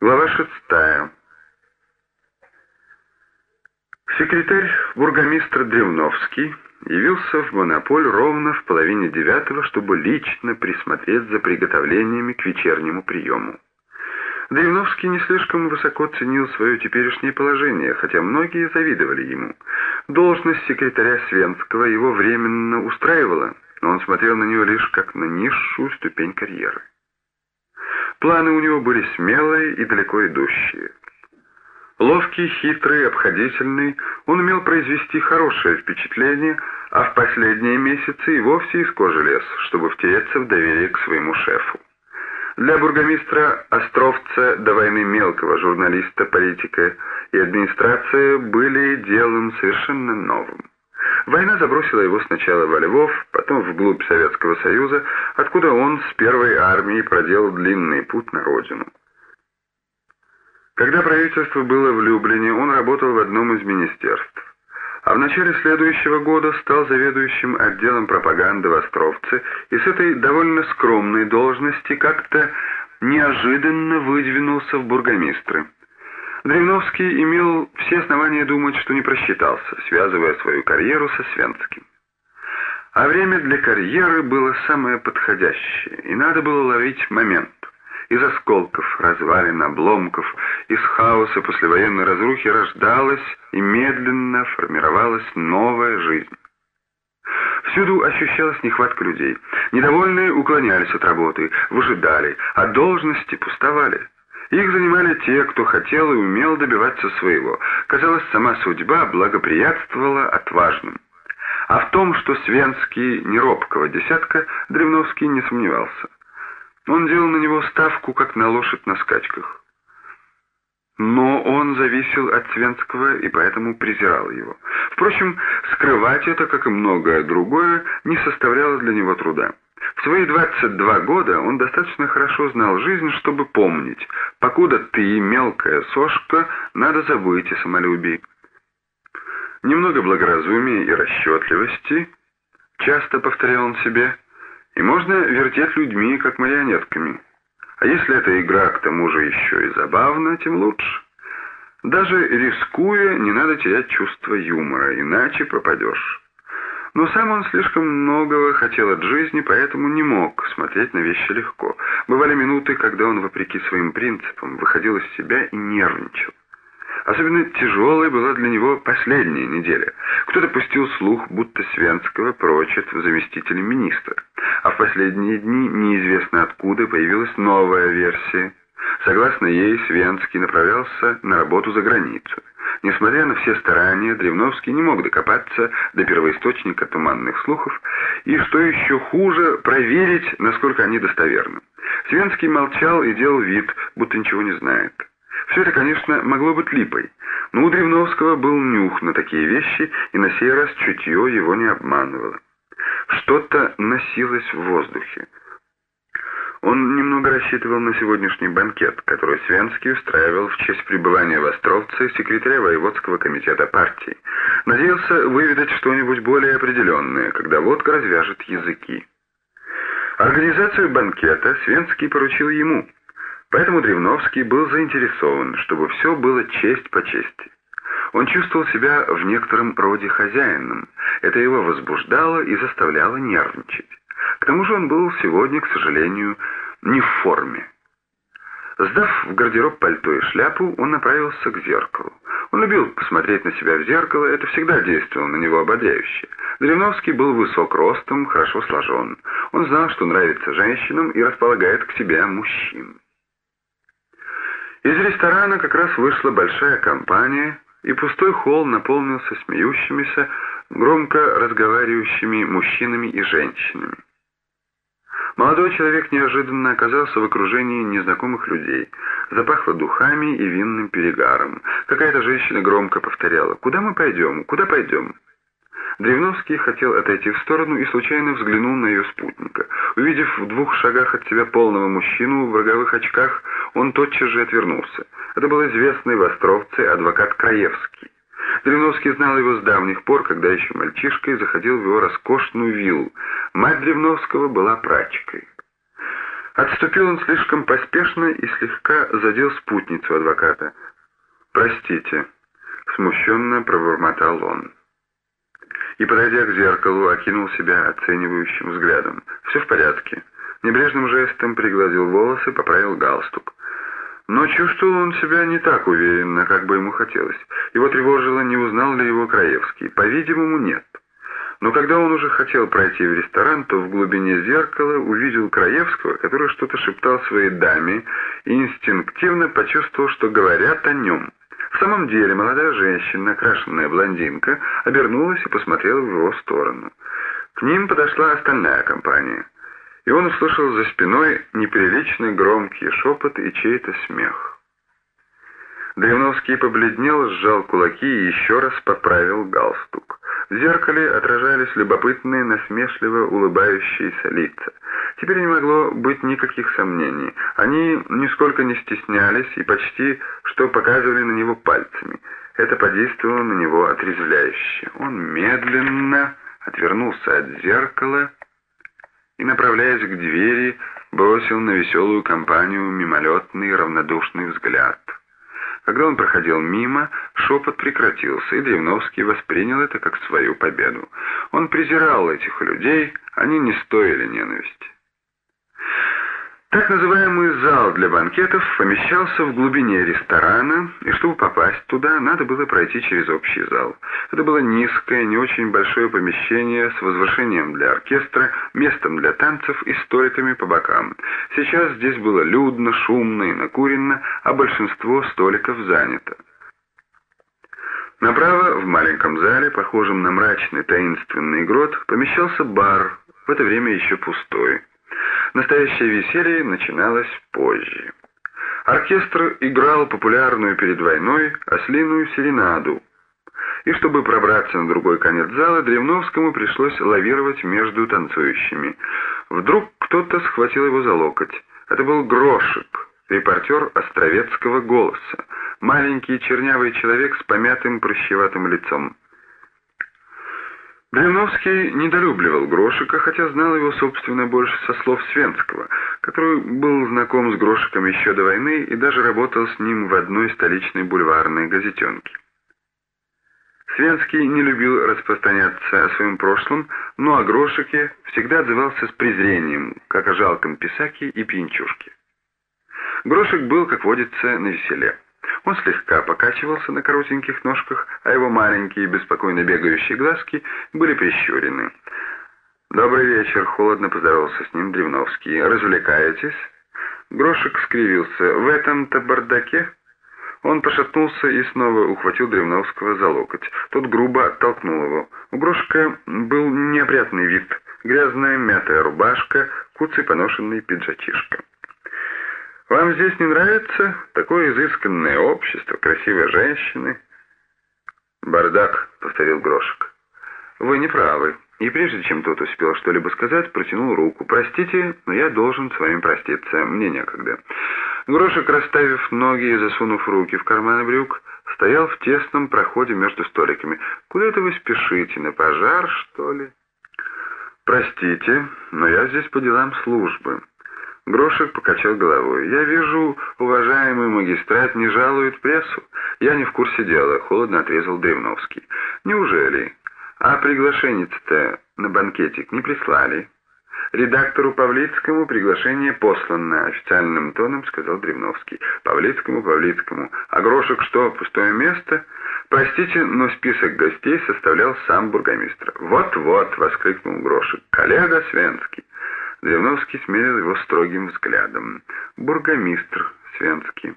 Глава 6. Секретарь бургомистра Древновский явился в Монополь ровно в 8:30, чтобы лично присмотреть за приготовлениями к вечернему приему. Древновский не слишком высоко ценил свое теперешнее положение, хотя многие завидовали ему. Должность секретаря Свенского его временно устраивала, но он смотрел на нее лишь как на низшую ступень карьеры. Планы у него были смелые и далеко идущие. Ловкий, хитрый, обходительный, он умел произвести хорошее впечатление, а в последние месяцы и вовсе из кожи лез, чтобы втереться в доверие к своему шефу. Для бургомистра Островца до войны мелкого журналиста, политика и администрация были делом совершенно новым. Война забросила его сначала во Львов, потом вглубь Советского Союза, откуда он с первой армией проделал длинный путь на родину. Когда правительство было в Люблине, он работал в одном из министерств, а в начале следующего года стал заведующим отделом пропаганды в Островце и с этой довольно скромной должности как-то неожиданно выдвинулся в бургомистры. Древновский имел все основания думать, что не просчитался, связывая свою карьеру со Свенским. А время для карьеры было самое подходящее, и надо было ловить момент. Из осколков, развалин, обломков, из хаоса послевоенной разрухи рождалась и медленно формировалась новая жизнь. Всюду ощущалась нехватка людей. Недовольные уклонялись от работы, выжидали, а должности пустовали. Их занимали те, кто хотел и умел добиваться своего. Казалось, сама судьба благоприятствовала отважным. А в том, что Свенский не робкого десятка, Древновский не сомневался. Он делал на него ставку, как на лошадь на скачках. Но он зависел от Свенского и поэтому презирал его. Впрочем, скрывать это, как и многое другое, не составляло для него труда. В свои 22 года он достаточно хорошо знал жизнь, чтобы помнить, покуда ты мелкая сошка, надо забыть о самолюбии. Немного благоразумия и расчетливости, часто повторял он себе, и можно вертеть людьми, как марионетками. А если эта игра к тому же еще и забавна, тем лучше. Даже рискуя, не надо терять чувство юмора, иначе пропадешь. Но сам он слишком многого хотел от жизни, поэтому не мог смотреть на вещи легко. Бывали минуты, когда он, вопреки своим принципам, выходил из себя и нервничал. Особенно тяжелой была для него последняя неделя. Кто-то пустил слух, будто Свенского прочат в заместителе министра. А в последние дни неизвестно откуда появилась новая версия. Согласно ей, Свенский направлялся на работу за границу. Несмотря на все старания, Древновский не мог докопаться до первоисточника туманных слухов и, что еще хуже, проверить, насколько они достоверны. Свенский молчал и делал вид, будто ничего не знает. Все это, конечно, могло быть липой, но у Древновского был нюх на такие вещи, и на сей раз чутье его не обманывало. Что-то носилось в воздухе. Он немного рассчитывал на сегодняшний банкет, который Свенский устраивал в честь пребывания в Островце секретаря воеводского комитета партии. Надеялся выведать что-нибудь более определенное, когда водка развяжет языки. Организацию банкета Свенский поручил ему, поэтому Древновский был заинтересован, чтобы все было честь по чести. Он чувствовал себя в некотором роде хозяином. Это его возбуждало и заставляло нервничать. К тому же он был сегодня, к сожалению, не в форме. Сдав в гардероб пальто и шляпу, он направился к зеркалу. Он любил посмотреть на себя в зеркало, это всегда действовало на него ободряюще. Древновский был высок ростом, хорошо сложен. Он знал, что нравится женщинам и располагает к себе мужчин. Из ресторана как раз вышла большая компания, и пустой холл наполнился смеющимися, громко разговаривающими мужчинами и женщинами. Молодой человек неожиданно оказался в окружении незнакомых людей. Запахло духами и винным перегаром. Какая-то женщина громко повторяла: «Куда мы пойдем? Куда пойдем?» Древновский хотел отойти в сторону и случайно взглянул на ее спутника. Увидев в 2 шагах от себя полного мужчину в роговых очках, он тотчас же отвернулся. Это был известный в Островце адвокат Краевский. Древновский знал его с давних пор, когда еще мальчишкой заходил в его роскошную виллу. Мать Древновского была прачкой. Отступил он слишком поспешно и слегка задел спутницу адвоката. «Простите», — смущенно пробормотал он. И, подойдя к зеркалу, окинул себя оценивающим взглядом. «Все в порядке». Небрежным жестом пригладил волосы, поправил галстук. Но чувствовал он себя не так уверенно, как бы ему хотелось. Его тревожило, не узнал ли его Краевский. По-видимому, нет. Но когда он уже хотел пройти в ресторан, то в глубине зеркала увидел Краевского, который что-то шептал своей даме, и инстинктивно почувствовал, что говорят о нем. В самом деле, молодая женщина, накрашенная блондинка, обернулась и посмотрела в его сторону. К ним подошла остальная компания. И он услышал за спиной неприлично громкий шепот и чей-то смех. Древновский побледнел, сжал кулаки и еще раз поправил галстук. В зеркале отражались любопытные, насмешливо улыбающиеся лица. Теперь не могло быть никаких сомнений. Они нисколько не стеснялись и почти что показывали на него пальцами. Это подействовало на него отрезвляюще. Он медленно отвернулся от зеркала и, направляясь к двери, бросил на веселую компанию мимолетный равнодушный взгляд. Когда он проходил мимо, шепот прекратился, и Древновский воспринял это как свою победу. Он презирал этих людей, они не стоили ненависти. Так называемый зал для банкетов помещался в глубине ресторана, и чтобы попасть туда, надо было пройти через общий зал. Это было низкое, не очень большое помещение с возвышением для оркестра, местом для танцев и столиками по бокам. Сейчас здесь было людно, шумно и накурено, а большинство столиков занято. Направо, в маленьком зале, похожем на мрачный таинственный грот, помещался бар, в это время еще пустой. Настоящее веселье начиналось позже. Оркестр играл популярную перед войной ослиную серенаду. И чтобы пробраться на другой конец зала, Древновскому пришлось лавировать между танцующими. Вдруг кто-то схватил его за локоть. Это был Грошек, репортер Островецкого «Голоса», маленький чернявый человек с помятым прыщеватым лицом. Древновский недолюбливал Грошека, хотя знал его, собственно, больше со слов Свенского, который был знаком с Грошеком еще до войны и даже работал с ним в одной столичной бульварной газетенке. Свенский не любил распространяться о своем прошлом, но о Грошеке всегда отзывался с презрением, как о жалком писаке и пьянчушке. Грошек был, как водится, навеселе. Он слегка покачивался на коротеньких ножках, а его маленькие, беспокойно бегающие глазки были прищурены. «Добрый вечер», — холодно поздоровался с ним Древновский. «Развлекаетесь?» Грошек скривился. «В этом-то бардаке?» Он пошатнулся и снова ухватил Древновского за локоть. Тот грубо оттолкнул его. У Грошека был неопрятный вид. Грязная мятая рубашка, куцый поношенный пиджачишка. «Вам здесь не нравится? Такое изысканное общество, красивые женщины». «Бардак», — повторил Грошек. «Вы не правы». И прежде чем тот успел что-либо сказать, протянул руку. «Простите, но я должен с вами проститься. Мне некогда». Грошек, расставив ноги и засунув руки в карманы брюк, стоял в тесном проходе между столиками. «Куда это вы спешите? На пожар, что ли?» «Простите, но я здесь по делам службы». Грошек покачал головой. «Я вижу, уважаемый магистрат не жалует прессу. Я не в курсе дела», — холодно отрезал Древновский. «Неужели? А приглашение-то на банкетик не прислали?» «Редактору Павлицкому приглашение послано», — официальным тоном сказал Древновский. «Павлицкому. А Грошек что, пустое место?» «Простите, но список гостей составлял сам бургомистр». «Вот-вот», — воскликнул Грошек. «Коллега Свенский». Древновский смерил его строгим взглядом. «Бургомистр Свенский».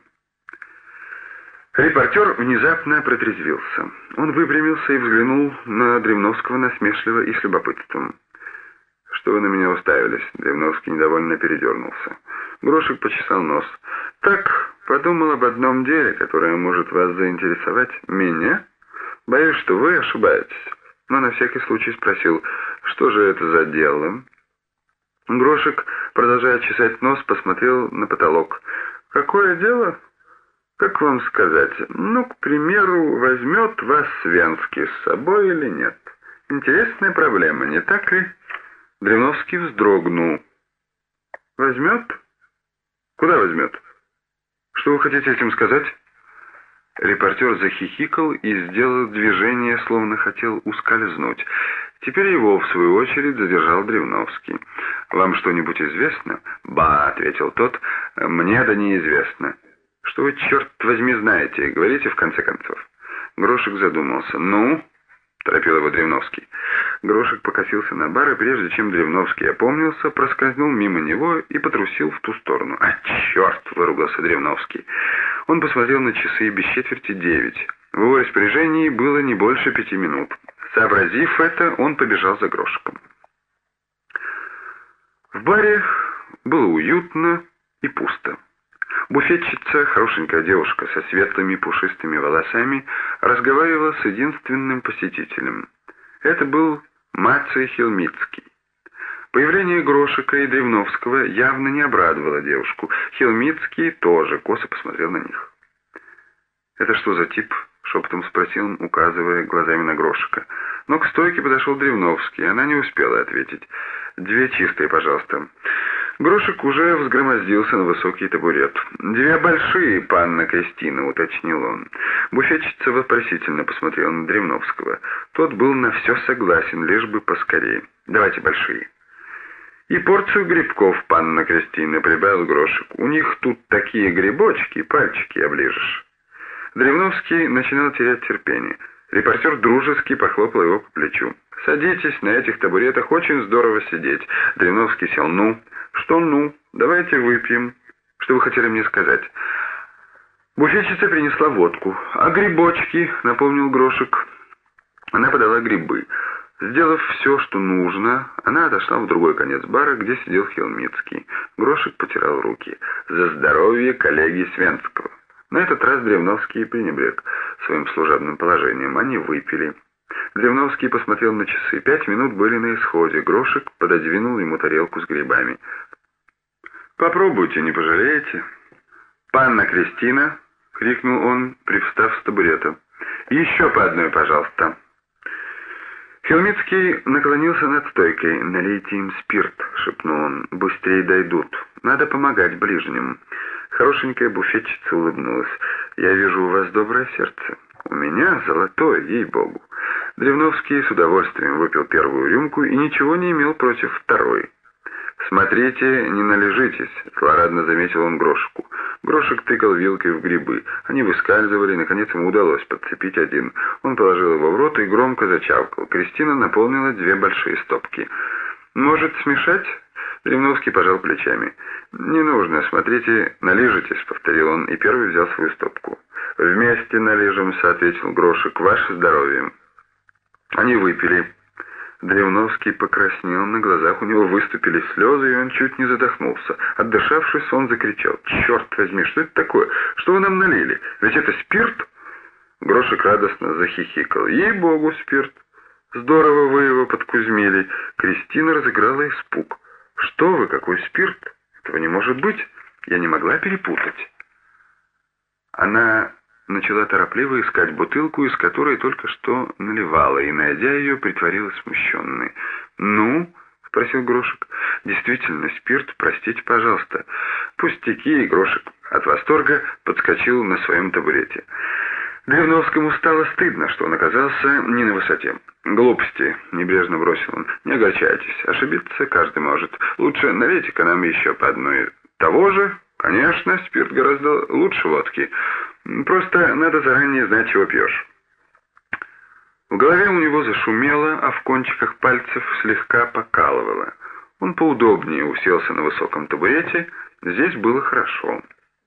Репортер внезапно протрезвился. Он выпрямился и взглянул на Древновского насмешливо и с любопытством. «Что вы на меня уставились?» Древновский недовольно передернулся. Грошек почесал нос. «Так, подумал об одном деле, которое может вас заинтересовать. Меня? Боюсь, что вы ошибаетесь». Но на всякий случай спросил, что же это за дело? Грошек, продолжая чесать нос, посмотрел на потолок. «Какое дело? Как вам сказать? Ну, к примеру, возьмет вас Свенский с собой или нет? Интересная проблема, не так ли?» Древновский вздрогнул. «Возьмет?» Куда возьмет? Что вы хотите этим сказать? Репортер захихикал и сделал движение, словно хотел ускользнуть. Теперь его, в свою очередь, задержал Древновский. «Вам что-нибудь известно?» «Ба», — ответил тот, — «мне да неизвестно». «Что вы, черт возьми, знаете? Говорите, в конце концов». Грошек задумался. «Ну?» — торопил его Древновский. Грошек покосился на бар, и прежде чем Древновский опомнился, проскользнул мимо него и потрусил в ту сторону. «А, черт!» — выругался Древновский. Он посмотрел на часы, без четверти 9. В его распоряжении было не больше 5 минут. Сообразив это, он побежал за Грошиком. В баре было уютно и пусто. Буфетчица, хорошенькая девушка со светлыми пушистыми волосами, разговаривала с единственным посетителем. Это был Маций Хилмицкий. Появление Грошика и Древновского явно не обрадовало девушку. Хилмицкий тоже косо посмотрел на них. «Это что за тип?» — шепотом спросил он, указывая глазами на Грошика. Но к стойке подошел Древновский, она не успела ответить. «2 чистые, пожалуйста». Грошик уже взгромоздился на высокий табурет. «2 большие, панна Кристина», — уточнил он. Буфетчица вопросительно посмотрела на Древновского. Тот был на все согласен, лишь бы поскорее. «Давайте большие». «И порцию грибков, панна Кристина», — прибавил Грошик. «У них тут такие грибочки, пальчики оближешь». Древновский начинал терять терпение. Репортер дружески похлопал его по плечу. «Садитесь, на этих табуретах очень здорово сидеть». Древновский сел. «Ну?» «Что «ну»? Давайте выпьем». «Что вы хотели мне сказать?» Буфетчица принесла водку. «А грибочки?» — напомнил Грошик. Она подала грибы. Сделав все, что нужно, она отошла в другой конец бара, где сидел Хилмицкий. Грошик потирал руки. «За здоровье коллеги Свенского». На этот раз Древновский пренебрег своим служебным положением. Они выпили. Древновский посмотрел на часы. 5 минут были на исходе. Грошик пододвинул ему тарелку с грибами. «Попробуйте, не пожалеете». «Панна Кристина!» — крикнул он, привстав с табурета. «Еще по одной, пожалуйста». Хилмицкий наклонился над стойкой. «Налейте им спирт», — шепнул он. «Быстрее дойдут. Надо помогать ближним». Хорошенькая буфетчица улыбнулась. «Я вижу, у вас доброе сердце». «У меня золотое, ей-богу». Древновский с удовольствием выпил первую рюмку и ничего не имел против второй. «Смотрите, не належитесь», — злорадно заметил он Грошику. Грошик тыкал вилкой в грибы. Они выскальзывали, наконец ему удалось подцепить один. Он положил его в рот и громко зачавкал. Кристина наполнила 2 большие стопки. «Может, смешать?» Древновский пожал плечами. «Не нужно, смотрите, налижитесь», — повторил он, и первый взял свою стопку. «Вместе налижемся», — ответил Грошик. «Ваше здоровье». Они выпили. Древновский покраснел, на глазах у него выступили слезы, и он чуть не задохнулся. Отдышавшись, он закричал: «Черт возьми, что это такое? Что вы нам налили? Ведь это спирт?» Грошик радостно захихикал. «Ей-богу, спирт! Здорово вы его подкузмили!» Кристина разыграла испуг. «Что вы, какой спирт? Этого не может быть! Я не могла перепутать!» Она начала торопливо искать бутылку, из которой только что наливала, и, найдя ее, притворилась смущенной. «Ну?» — спросил Грошик. «Действительно, спирт, простите, пожалуйста». «Пустяки!» — и Грошик от восторга подскочил на своем табурете. Древновскому стало стыдно, что он оказался не на высоте. «Глупости!» — небрежно бросил он. «Не огорчайтесь, ошибиться каждый может. Лучше налейте-ка нам еще по одной того же. Конечно, спирт гораздо лучше водки. Просто надо заранее знать, чего пьешь». В голове у него зашумело, а в кончиках пальцев слегка покалывало. Он поудобнее уселся на высоком табурете. Здесь было хорошо.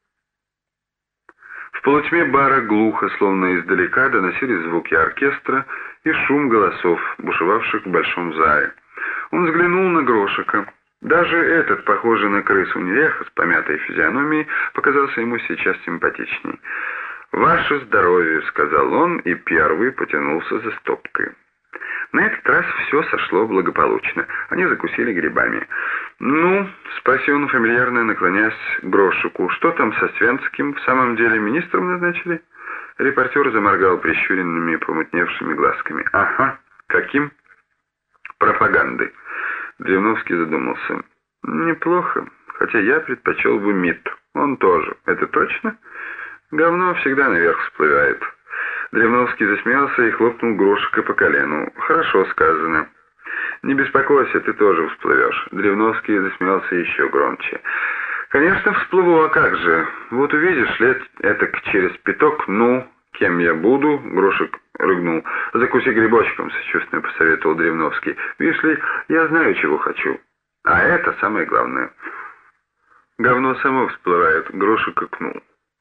В полутьме бара глухо, словно издалека, доносились звуки оркестра и шум голосов, бушевавших в большом зале. Он взглянул на Грошика. Даже этот, похожий на крысу неряха с помятой физиономией, показался ему сейчас симпатичней. «Ваше здоровье», — сказал он, и первый потянулся за стопкой. На этот раз все сошло благополучно. Они закусили грибами. «Ну?» — спросил он, фамильярно наклоняясь к Грошику. «Что там со Свенским? В самом деле министром назначили?» Репортер заморгал прищуренными помутневшими глазками. «Ага. Каким?» «Пропагандой». Древновский задумался. «Неплохо. хотя я предпочел бы МИД. Он тоже. Это точно? Говно всегда наверх всплывает. Древновский засмеялся и хлопнул Грошика по колену. Хорошо сказано. Не беспокойся, ты тоже всплывешь. Древновский засмеялся еще громче. Конечно, всплыву, а как же? Вот увидишь, лет этак через пяток, ну, кем я буду? Грошик рыгнул. Закуси грибочком, сочувственно посоветовал Древновский. Видишь ли, я знаю, чего хочу. А это самое главное. Говно само всплывает, Грошик икнул.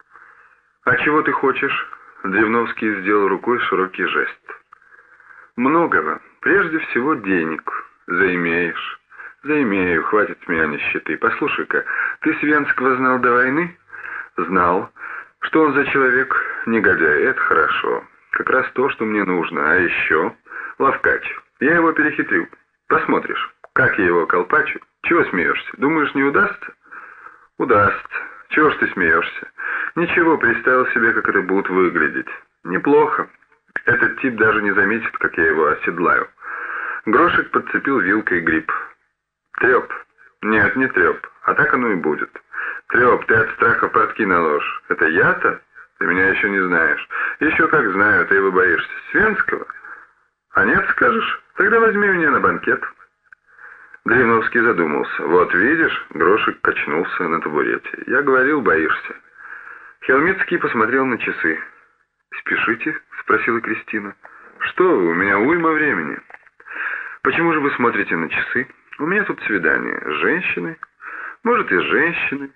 А чего ты хочешь? Древновский сделал рукой широкий жест. Многого. Прежде всего денег. Заимеешь. Заимею, хватит с меня нищеты. Послушай-ка, ты Свенского знал до войны? Знал. Что он за человек? Негодяй. Это хорошо. Как раз то, что мне нужно. А еще? Ловкач. Я его перехитрю. Посмотришь, как я его колпачу. Чего смеешься? Думаешь, не удастся? Удастся. Чего ж ты смеешься? Ничего, представил себе, как это будет выглядеть. Неплохо. Этот тип даже не заметит, как я его оседлаю. Грошик подцепил вилкой гриб. Треп. Нет, не треп. А так оно и будет. Треп, ты от страха портки наложишь. Это я-то? Ты меня еще не знаешь. Еще как знаю, ты его боишься. Свенского? А нет, скажешь? Тогда возьми меня на банкет. Древновский задумался. Вот видишь, Грошик качнулся на табурете. Я говорил, боишься. Хелмицкий посмотрел на часы. «Спешите?» — спросила Кристина. «Что вы, у меня уйма времени». «Почему же вы смотрите на часы? У меня тут свидание с женщиной. Может, и с женщиной».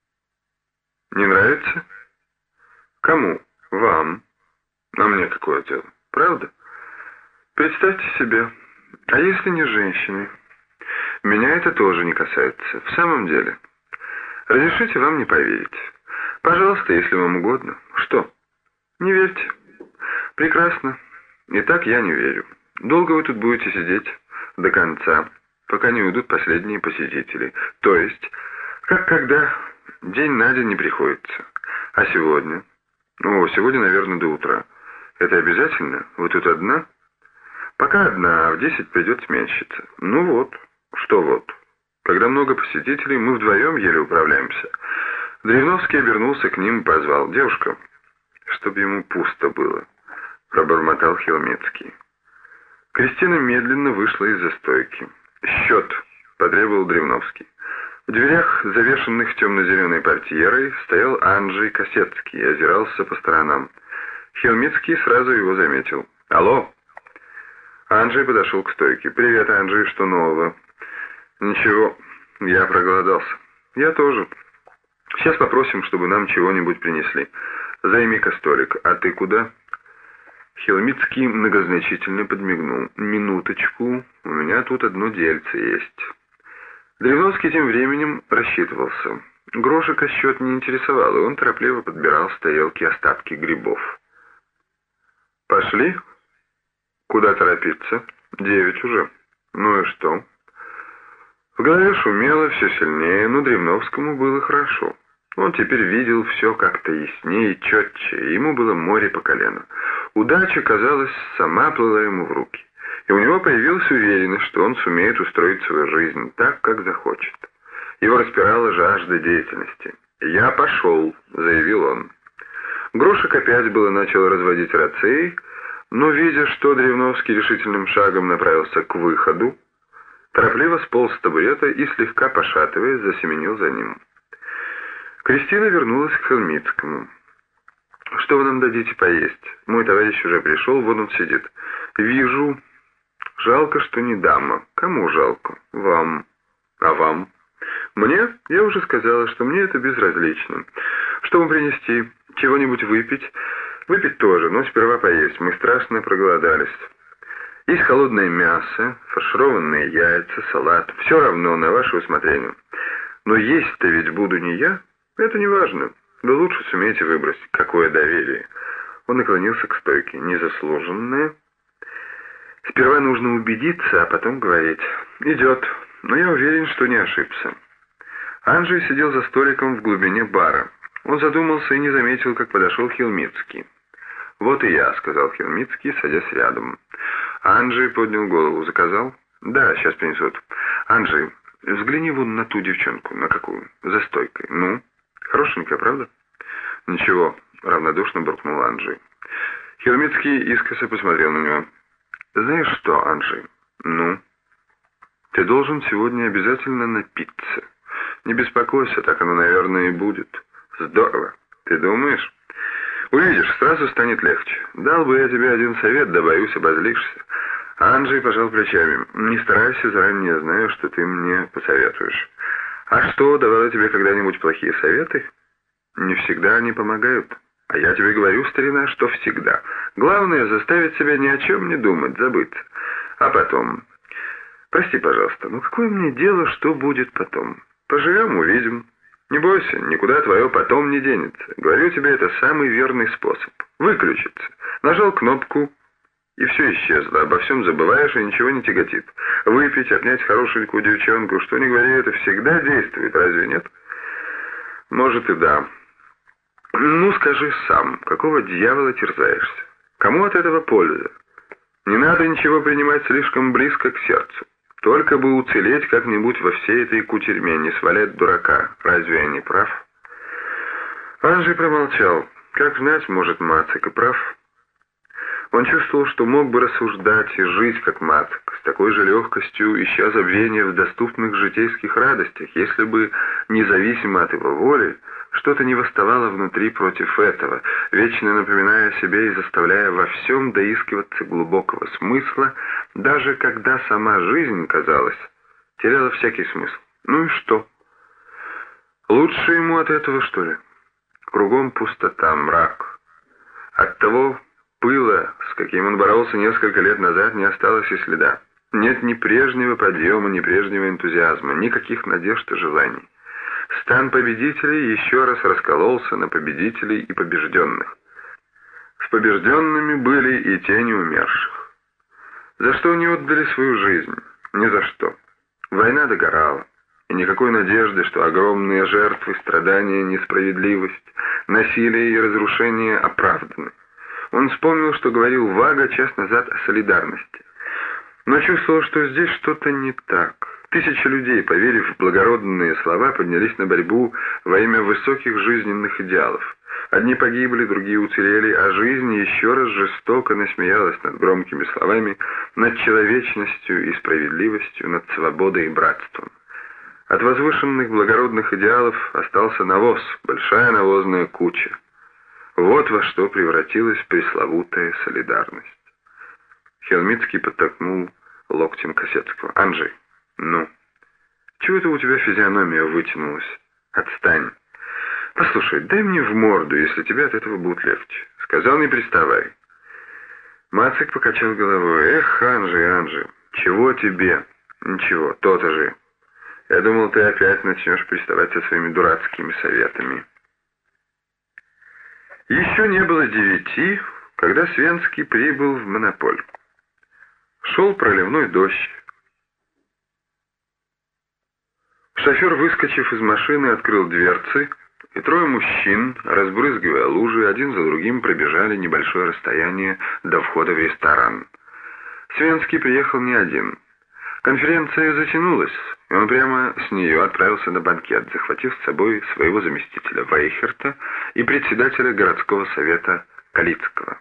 «Не нравится?» «Кому? Вам. А мне какое дело? Правда? Представьте себе. А если не с женщиной? Меня это тоже не касается. В самом деле. Разрешите вам не поверить. Пожалуйста, если вам угодно. Что? Не верьте. Прекрасно. Итак, я не верю. Долго вы тут будете сидеть? До конца, пока не уйдут последние посетители. То есть, как когда? День на день не приходится. А сегодня? Ну, сегодня, наверное, до утра. Это обязательно? Вы тут одна? Пока одна, а в 10 придет сменщица. Ну вот. Что вот? Когда много посетителей, мы вдвоем еле управляемся. Древновский обернулся к ним и позвал. «Девушка, чтобы ему пусто было», — пробормотал Хелмицкий. Кристина медленно вышла из-за стойки. «Счет», — потребовал Древновский. В дверях, завешенных темно-зеленой портьерой, стоял Анджей Косецкий и озирался по сторонам. Хелмицкий сразу его заметил. «Алло!» Анджей подошел к стойке. «Привет, Анджей, что нового?» «Ничего, я проголодался». «Я тоже. Сейчас попросим, чтобы нам чего-нибудь принесли. Займи-ка столик. А ты куда?» Хелмицкий многозначительно подмигнул. «Минуточку, у меня тут одно дельце есть». Древновский тем временем рассчитывался. Грошика счет не интересовал, и он торопливо подбирал с тарелки остатки грибов. «Пошли?» «Куда торопиться?» «9 уже». «Ну и что?» В голове шумело все сильнее, но Древновскому было хорошо. Он теперь видел все как-то яснее и четче, и ему было море по колено. Удача, казалось, сама плыла ему в руки. И у него появилась уверенность, что он сумеет устроить свою жизнь так, как захочет. Его распирала жажда деятельности. «Я пошел», — заявил он. Грошик опять было начал разводить раций, но, видя, что Древновский решительным шагом направился к выходу, торопливо сполз с табурета и, слегка пошатываясь, засеменил за ним. Кристина вернулась к Хелмицкому. «Что вы нам дадите поесть? Мой товарищ уже пришел, вон он сидит». «Вижу. Жалко, что не дама. Кому жалко? Вам. А вам?» «Мне? Я уже сказала, что мне это безразлично. Что вам принести? Чего-нибудь выпить?» «Выпить тоже, но сперва поесть. Мы страшно проголодались. Есть холодное мясо, фаршированные яйца, салат. Все равно, на ваше усмотрение. Но есть-то ведь буду не я. Это не важно. Вы лучше сумеете выбрать. Какое доверие». Он наклонился к стойке. «Незаслуженное. Сперва нужно убедиться, а потом говорить. Идет. Но я уверен, что не ошибся». Анджей сидел за столиком в глубине бара. Он задумался и не заметил, как подошел Хелмицкий. «Вот и я», — сказал Хелмицкий, садясь рядом. Анджей поднял голову. «Заказал?» «Да, сейчас принесут». «Анджей, Взгляни вон на ту девчонку. На какую? За стойкой. Ну, хорошенькая, правда? Ничего, равнодушно буркнул Анджей. Хелмицкий искоса посмотрел на него. Знаешь что, Анджей? Ну? Ты должен сегодня обязательно напиться. Не беспокойся, так оно, наверное, и будет. Здорово. Ты думаешь? Увидишь, сразу станет легче. Дал бы я тебе один совет, да, боюсь, обозлишься. Анджей пожал плечами. Не старайся, заранее знаю, что ты мне посоветуешь. А что, давала тебе когда-нибудь плохие советы? Не всегда они помогают. А я тебе говорю, старина, что всегда. Главное, заставить себя ни о чем не думать, забыться. А потом... Прости, пожалуйста, но какое мне дело, что будет потом? Поживем, увидим. Не бойся, никуда твое потом не денется. Говорю тебе, это самый верный способ. Выключиться. Нажал кнопку, и все исчезло. Обо всем забываешь, и ничего не тяготит. Выпить, обнять хорошенькую девчонку, что ни говори, это всегда действует, разве нет? Может и да. Ну, скажи сам, какого дьявола терзаешься? Кому от этого польза? Не надо ничего принимать слишком близко к сердцу. Только бы уцелеть как-нибудь во всей этой кутерьме, не свалять дурака. Разве я не прав? Анджей промолчал. Как знать, может, Мацик и прав. Он чувствовал, что мог бы рассуждать и жить, как Мацик, с такой же легкостью, ища забвения в доступных житейских радостях, если бы, независимо от его воли, что-то не восставало внутри против этого, вечно напоминая о себе и заставляя во всем доискиваться глубокого смысла, даже когда сама жизнь, казалось, теряла всякий смысл. Ну и что? Лучше ему от этого, что ли? Кругом пустота, мрак. От того пыла, с каким он боролся несколько лет назад, не осталось и следа. Нет ни прежнего подъема, ни прежнего энтузиазма, никаких надежд и желаний. Стан победителей еще раз раскололся на победителей и побежденных. С побежденными были и тени умерших. За что они отдали свою жизнь? Ни за что. Война догорала, и никакой надежды, что огромные жертвы, страдания, несправедливость, насилие и разрушение оправданы. Он вспомнил, что говорил Вага час назад о солидарности. Но чувствовал, что здесь что-то не так. Тысячи людей, поверив в благородные слова, поднялись на борьбу во имя высоких жизненных идеалов. Одни погибли, другие уцелели, а жизнь еще раз жестоко насмеялась над громкими словами, над человечностью и справедливостью, над свободой и братством. От возвышенных благородных идеалов остался навоз, большая навозная куча. Вот во что превратилась пресловутая солидарность. Хелмицкий подтолкнул локтем Косецкого. «Анджей, ну, чего это у тебя физиономия вытянулась? Отстань. Послушай, дай мне в морду, если тебе от этого будет легче. Сказал, не приставай». Мацик покачал головой. «Эх, Анджей, чего тебе?» «Ничего, то-то же. Я думал, ты опять начнешь приставать со своими дурацкими советами». Еще не было 9, когда Свенский прибыл в Монополь. Шел проливной дождь. Шофер, выскочив из машины, открыл дверцы, и 3 мужчин, разбрызгивая лужи, один за другим пробежали небольшое расстояние до входа в ресторан. Свенский приехал не один. Конференция затянулась, и он прямо с нее отправился на банкет, захватив с собой своего заместителя Вейхерта и председателя городского совета Калицкого.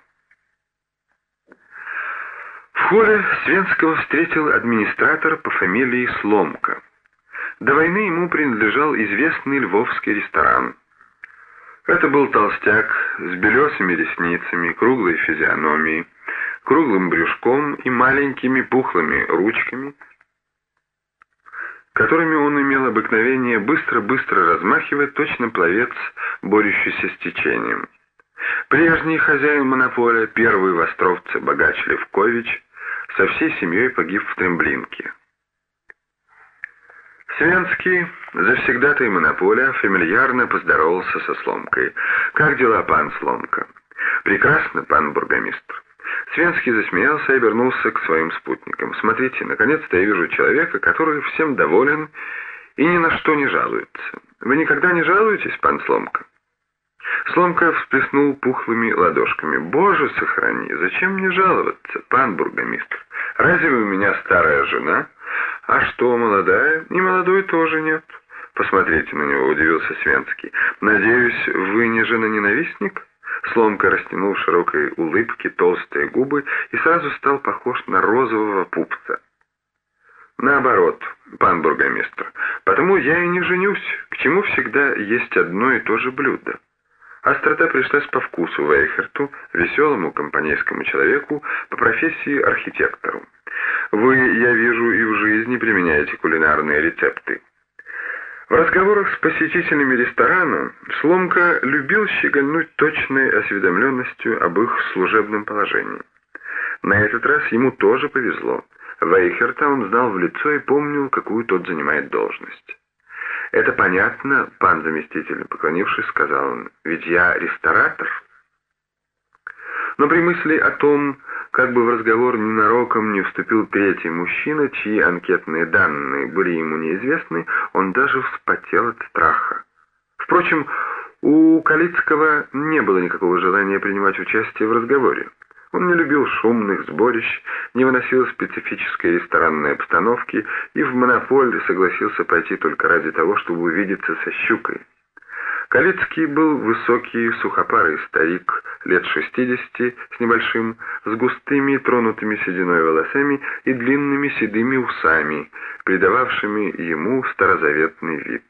В холле Свенского встретил администратор по фамилии Сломка. До войны ему принадлежал известный львовский ресторан. Это был толстяк с белесыми ресницами, круглой физиономией, круглым брюшком и маленькими пухлыми ручками, которыми он имел обыкновение быстро-быстро размахивать, точно пловец, борющийся с течением. Прежний хозяин монополя, первый в Островце богач Левкович, со всей семьей погиб в Тремблинке. Свенский, завсегдатай монополя, фамильярно поздоровался со Сломкой. «Как дела, пан Сломка?» «Прекрасно, пан бургомистр». Свенский засмеялся и обернулся к своим спутникам. «Смотрите, наконец-то я вижу человека, который всем доволен и ни на что не жалуется. Вы никогда не жалуетесь, пан Сломка?» Сломка всплеснул пухлыми ладошками. «Боже, сохрани! Зачем мне жаловаться, пан бургомистр? Разве у меня старая жена? «А что, молодая?» «И молодой тоже нет». «Посмотрите на него», — удивился Свенский. «Надеюсь, вы не женоненавистник?» Сломка растянул в широкой улыбке толстые губы и сразу стал похож на розового пупса. «Наоборот, пан бургомистр, потому я и не женюсь, к чему всегда есть одно и то же блюдо». Острота пришлась по вкусу Вейхерту, веселому компанейскому человеку, по профессии архитектору. «Вы, я вижу, и в жизни применяете кулинарные рецепты». В разговорах с посетителями ресторана Сломка любил щегольнуть точной осведомленностью об их служебном положении. На этот раз ему тоже повезло. Вейхерта он знал в лицо и помнил, какую тот занимает должность. «Это понятно, пан заместитель», — поклонившись, сказал он, — «ведь я ресторатор». Но при мысли о том, как бы в разговор ненароком не вступил третий мужчина, чьи анкетные данные были ему неизвестны, он даже вспотел от страха. Впрочем, у Калицкого не было никакого желания принимать участие в разговоре. Он не любил шумных сборищ, не выносил специфической ресторанной обстановки и в монополь согласился пойти только ради того, чтобы увидеться со щукой. Калицкий был высокий, сухопарый старик, лет 60 с небольшим, с густыми, тронутыми сединой волосами и длинными седыми усами, придававшими ему старозаветный вид.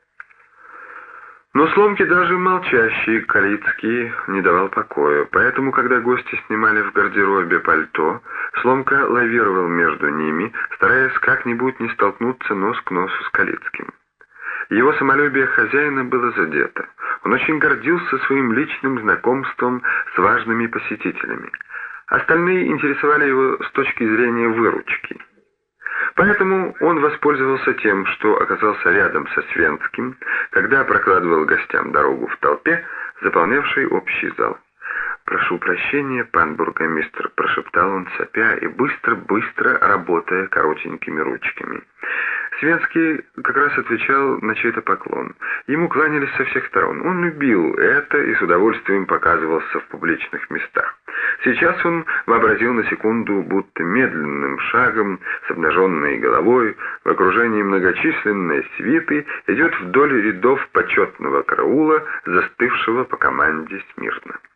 Но Сломке даже молчащий Калицкий не давал покоя, поэтому, когда гости снимали в гардеробе пальто, Сломка лавировал между ними, стараясь как-нибудь не столкнуться нос к носу с Калицким. Его самолюбие хозяина было задето. Он очень гордился своим личным знакомством с важными посетителями. Остальные интересовали его с точки зрения выручки. Поэтому он воспользовался тем, что оказался рядом со Свенским, когда прокладывал гостям дорогу в толпе, заполнявшей общий зал. «Прошу прощения, пан бургомистр», — прошептал он, сопя и быстро-быстро работая коротенькими ручками. Свенский как раз отвечал на чей-то поклон. Ему кланялись со всех сторон. Он любил это и с удовольствием показывался в публичных местах. Сейчас он вообразил на секунду, будто медленным шагом, с обнаженной головой, в окружении многочисленной свиты, идет вдоль рядов почетного караула, застывшего по команде смирно.